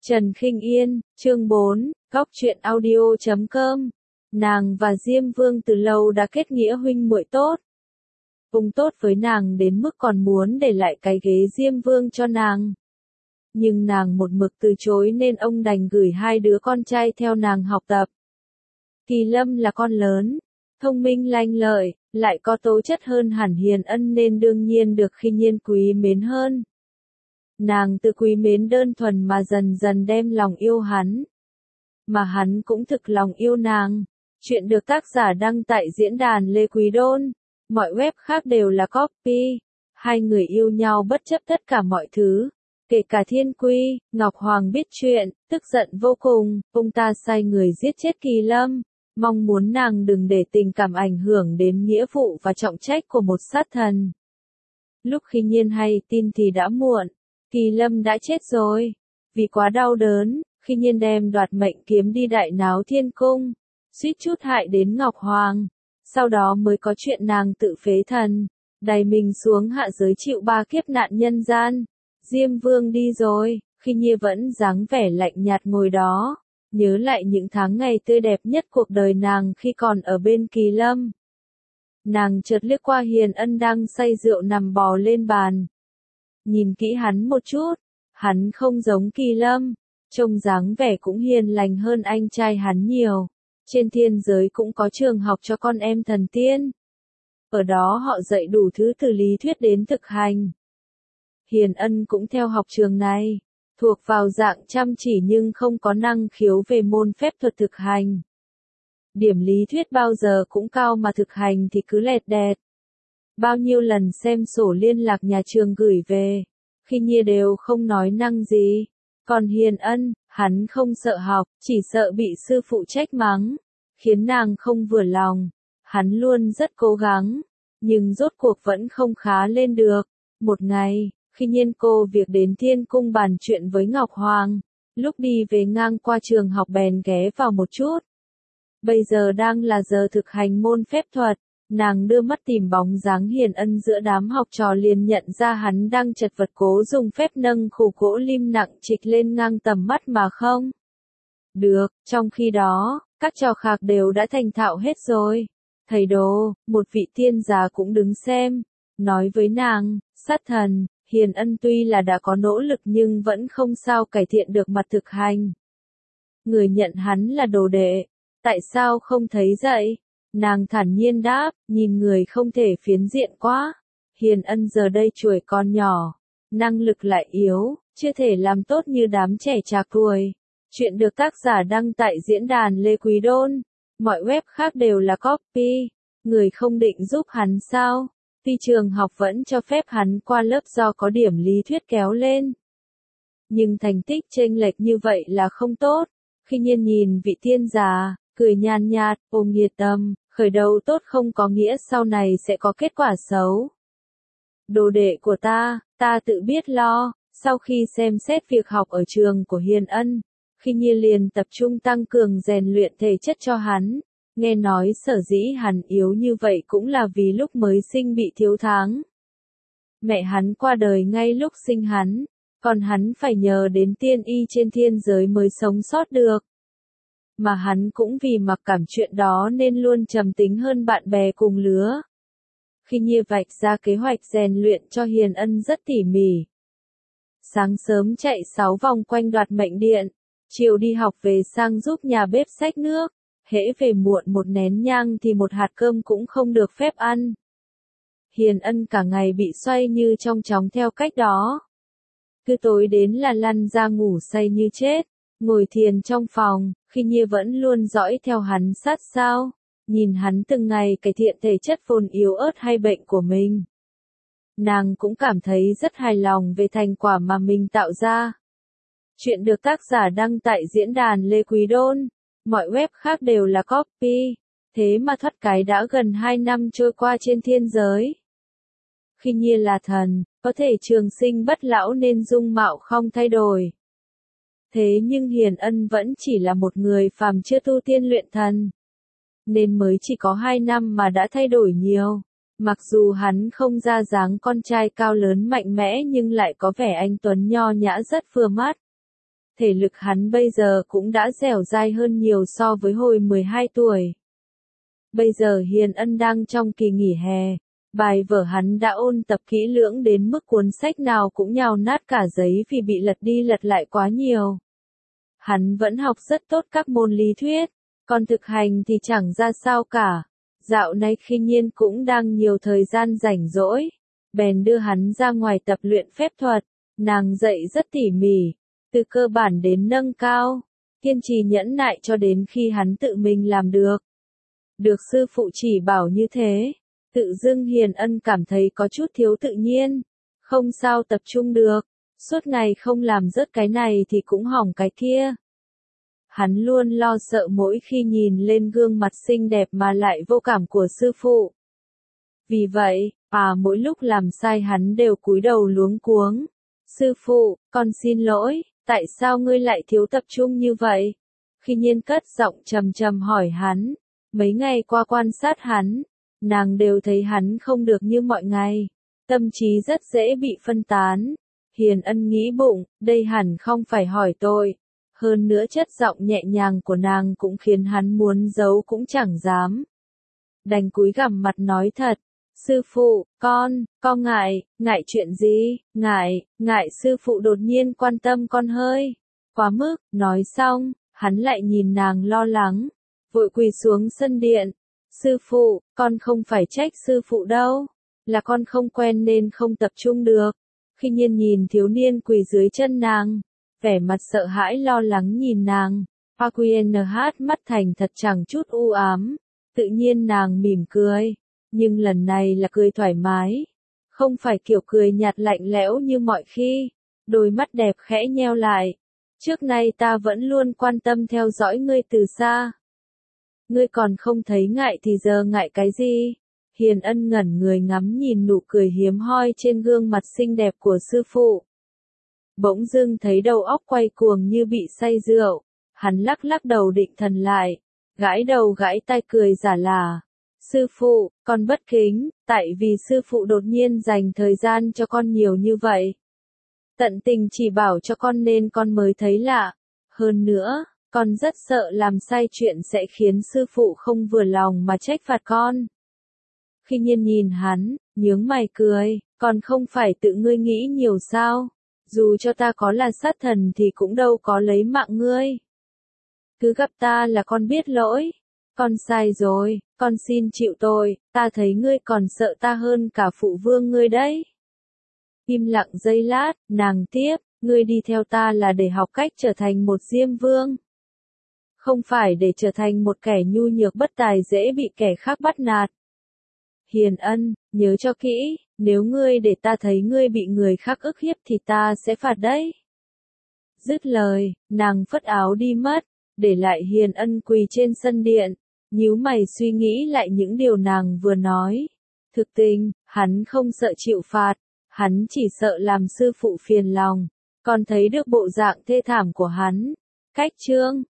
Trần Khinh Yên, chương 4, Góc truyện audio.com. Nàng và Diêm Vương từ lâu đã kết nghĩa huynh muội tốt. Cùng tốt với nàng đến mức còn muốn để lại cái ghế Diêm Vương cho nàng. Nhưng nàng một mực từ chối nên ông đành gửi hai đứa con trai theo nàng học tập. Kỳ Lâm là con lớn, thông minh lanh lợi, lại có tố chất hơn hẳn Hiền Ân nên đương nhiên được Khinh Nhiên quý mến hơn. Nàng từ quý mến đơn thuần mà dần dần đem lòng yêu hắn. Mà hắn cũng thực lòng yêu nàng. Chuyện được tác giả đăng tại diễn đàn Lê Quý Đôn. Mọi web khác đều là copy. Hai người yêu nhau bất chấp tất cả mọi thứ. Kể cả Thiên Quy, Ngọc Hoàng biết chuyện, tức giận vô cùng, ông ta sai người giết chết Kỳ Lâm. Mong muốn nàng đừng để tình cảm ảnh hưởng đến nghĩa vụ và trọng trách của một sát thần. Lúc Khinh Nhiên hay tin thì đã muộn. Kỳ Lâm đã chết rồi. Vì quá đau đớn, Khinh Nhiên đem đoạt mệnh kiếm đi đại náo thiên cung, suýt chút hại đến Ngọc Hoàng. Sau đó mới có chuyện nàng tự phế thần, đày mình xuống hạ giới chịu 3 kiếp nạn nhân gian. Diêm Vương đi rồi, Khinh Nhiên vẫn dáng vẻ lạnh nhạt ngồi đó, nhớ lại những tháng ngày tươi đẹp nhất cuộc đời nàng khi còn ở bên Kỳ Lâm. Nàng chợt liếc qua Hiền Ân đang say rượu nằm bò lên bàn. Nhìn kỹ hắn một chút, hắn không giống Kỳ Lâm, trông dáng vẻ cũng hiền lành hơn anh trai hắn nhiều. Trên thiên giới cũng có trường học cho con em thần tiên. Ở đó họ dạy đủ thứ từ lý thuyết đến thực hành. Hiền Ân cũng theo học trường này, thuộc vào dạng chăm chỉ nhưng không có năng khiếu về môn phép thuật thực hành. Điểm lý thuyết bao giờ cũng cao mà thực hành thì cứ lẹt đẹt. Bao nhiêu lần xem sổ liên lạc nhà trường gửi về, Khinh Nhiên đều không nói năng gì. Còn Hiền Ân, hắn không sợ học, chỉ sợ bị sư phụ trách mắng, khiến nàng không vừa lòng. Hắn luôn rất cố gắng, nhưng rốt cuộc vẫn không khá lên được. Một ngày, Khinh Nhiên cô việc đến thiên cung bàn chuyện với Ngọc Hoàng, lúc đi về ngang qua trường học bèn ghé vào một chút. Bây giờ đang là giờ thực hành môn phép thuật. Nàng đưa mắt tìm bóng dáng Hiền Ân giữa đám học trò liền nhận ra hắn đang chật vật cố dùng phép nâng khủ gỗ lim nặng trịch lên ngang tầm mắt mà không được. Trong khi đó, các trò khác đều đã thành thạo hết rồi. Thầy Đồ, một vị tiên già cũng đứng xem, nói với nàng, sát thần, Hiền Ân tuy là đã có nỗ lực nhưng vẫn không sao cải thiện được mặt thực hành. Người nhận hắn là đồ đệ, tại sao không thấy vậy? Nàng thản nhiên đáp, nhìn người không thể phiến diện quá. Hiền Ân giờ đây tuổi còn nhỏ, năng lực lại yếu, chưa thể làm tốt như đám trẻ trạc tuổi. Chuyện được tác giả đăng tại diễn đàn Lê Quý Đôn. Mọi web khác đều là copy. Người không định giúp hắn sao? Tuy trường học vẫn cho phép hắn qua lớp do có điểm lý thuyết kéo lên. Nhưng thành tích chênh lệch như vậy là không tốt. Khinh Nhiên nhìn vị tiên già, cười nhàn nhạt, ôm nhiệt tâm. Khởi đầu tốt không có nghĩa sau này sẽ có kết quả xấu. Đồ đệ của ta tự biết lo. Sau khi xem xét việc học ở trường của Hiền Ân, Khinh Nhiên liền tập trung tăng cường rèn luyện thể chất cho hắn. Nghe nói sở dĩ hắn yếu như vậy cũng là vì lúc mới sinh bị thiếu tháng. Mẹ hắn qua đời ngay lúc sinh hắn, còn hắn phải nhờ đến tiên y trên thiên giới mới sống sót được. Mà hắn cũng vì mặc cảm chuyện đó nên luôn trầm tính hơn bạn bè cùng lứa. Khinh Nhiên vạch ra kế hoạch rèn luyện cho Hiền Ân rất tỉ mỉ. Sáng sớm chạy 6 vòng quanh đoạt mệnh điện, chiều đi học về sang giúp nhà bếp xách nước, hễ về muộn một nén nhang thì một hạt cơm cũng không được phép ăn. Hiền Ân cả ngày bị xoay như trong chóng theo cách đó. Cứ tối đến là lăn ra ngủ say như chết. Ngồi thiền trong phòng, Khinh Nhiên vẫn luôn dõi theo hắn sát sao, nhìn hắn từng ngày cải thiện thể chất vốn yếu ớt hay bệnh của mình. Nàng cũng cảm thấy rất hài lòng về thành quả mà mình tạo ra. Chuyện được tác giả đăng tại diễn đàn Lê Quý Đôn, mọi web khác đều là copy, thế mà thoát cái đã gần 2 năm trôi qua trên thiên giới. Khinh Nhiên là thần, có thể trường sinh bất lão nên dung mạo không thay đổi. Thế nhưng Hiền Ân vẫn chỉ là một người phàm chưa tu tiên luyện thần. Nên mới chỉ có 2 năm mà đã thay đổi nhiều. Mặc dù hắn không ra dáng con trai cao lớn mạnh mẽ nhưng lại có vẻ anh tuấn nho nhã rất vừa mắt. thể lực hắn bây giờ cũng đã dẻo dai hơn nhiều so với hồi 12 tuổi. Bây giờ Hiền Ân đang trong kỳ nghỉ hè, bài vở hắn đã ôn tập kỹ lưỡng đến mức cuốn sách nào cũng nhào nát cả giấy vì bị lật đi lật lại quá nhiều. Hắn vẫn học rất tốt các môn lý thuyết, còn thực hành thì chẳng ra sao cả. Dạo này khi Nhiên cũng đang nhiều thời gian rảnh rỗi, bèn đưa hắn ra ngoài tập luyện phép thuật. Nàng dạy rất tỉ mỉ, từ cơ bản đến nâng cao, kiên trì nhẫn nại cho đến khi hắn tự mình làm được. Được sư phụ chỉ bảo như thế, tự dưng Hiền Ân cảm thấy có chút thiếu tự nhiên, không sao tập trung được, suốt ngày không làm rớt cái này thì cũng hỏng cái kia. Hắn luôn lo sợ mỗi khi nhìn lên gương mặt xinh đẹp mà lại vô cảm của sư phụ. Vì vậy, mỗi lúc làm sai hắn đều cúi đầu luống cuống. Sư phụ, con xin lỗi, tại sao ngươi lại thiếu tập trung như vậy? Khi Nhiên cất giọng trầm trầm hỏi hắn, mấy ngày qua quan sát hắn, nàng đều thấy hắn không được như mọi ngày, tâm trí rất dễ bị phân tán. Hiền Ân nghĩ bụng, đây hẳn không phải hỏi tôi. Hơn nữa chất giọng nhẹ nhàng của nàng cũng khiến hắn muốn giấu cũng chẳng dám. Đành cúi gằm mặt nói thật. Sư phụ, con ngại chuyện gì, ngại sư phụ đột nhiên quan tâm con hơi quá mức. Nói xong, hắn lại nhìn nàng lo lắng, vội quỳ xuống sân điện. Sư phụ, con không phải trách sư phụ đâu, là con không quen nên không tập trung được. Khi Nhiên nhìn thiếu niên quỳ dưới chân nàng, vẻ mặt sợ hãi lo lắng nhìn nàng, Aqunh mắt thành thật chẳng chút u ám. Tự nhiên nàng mỉm cười, nhưng lần này là cười thoải mái, không phải kiểu cười nhạt lạnh lẽo như mọi khi. Đôi mắt đẹp khẽ nheo lại. Trước nay ta vẫn luôn quan tâm theo dõi ngươi từ xa. Ngươi còn không thấy ngại thì giờ ngại cái gì? Hiền Ân ngẩn người ngắm nhìn nụ cười hiếm hoi trên gương mặt xinh đẹp của sư phụ. Bỗng dưng thấy đầu óc quay cuồng như bị say rượu, hắn lắc lắc đầu định thần lại, gãi đầu gãi tai cười giả là. Sư phụ, con bất kính, tại vì sư phụ đột nhiên dành thời gian cho con nhiều như vậy. Tận tình chỉ bảo cho con nên con mới thấy lạ. Hơn nữa, con rất sợ làm sai chuyện sẽ khiến sư phụ không vừa lòng mà trách phạt con. Khi Nhiên nhìn hắn, nhướng mày cười, còn không phải tự ngươi nghĩ nhiều sao? Dù cho ta có là sát thần thì cũng đâu có lấy mạng ngươi. Cứ gặp ta là con biết lỗi. Con sai rồi, con xin chịu tội, ta thấy ngươi còn sợ ta hơn cả phụ vương ngươi đấy. Im lặng giây lát, nàng tiếp, ngươi đi theo ta là để học cách trở thành một Diêm Vương. Không phải để trở thành một kẻ nhu nhược bất tài dễ bị kẻ khác bắt nạt. Hiền Ân, nhớ cho kỹ, nếu ngươi để ta thấy ngươi bị người khác ức hiếp thì ta sẽ phạt đấy. Dứt lời, nàng phất áo đi mất, để lại Hiền Ân quỳ trên sân điện, nhíu mày suy nghĩ lại những điều nàng vừa nói. Thực tình, hắn không sợ chịu phạt, hắn chỉ sợ làm sư phụ phiền lòng, còn thấy được bộ dạng thê thảm của hắn. Cách chương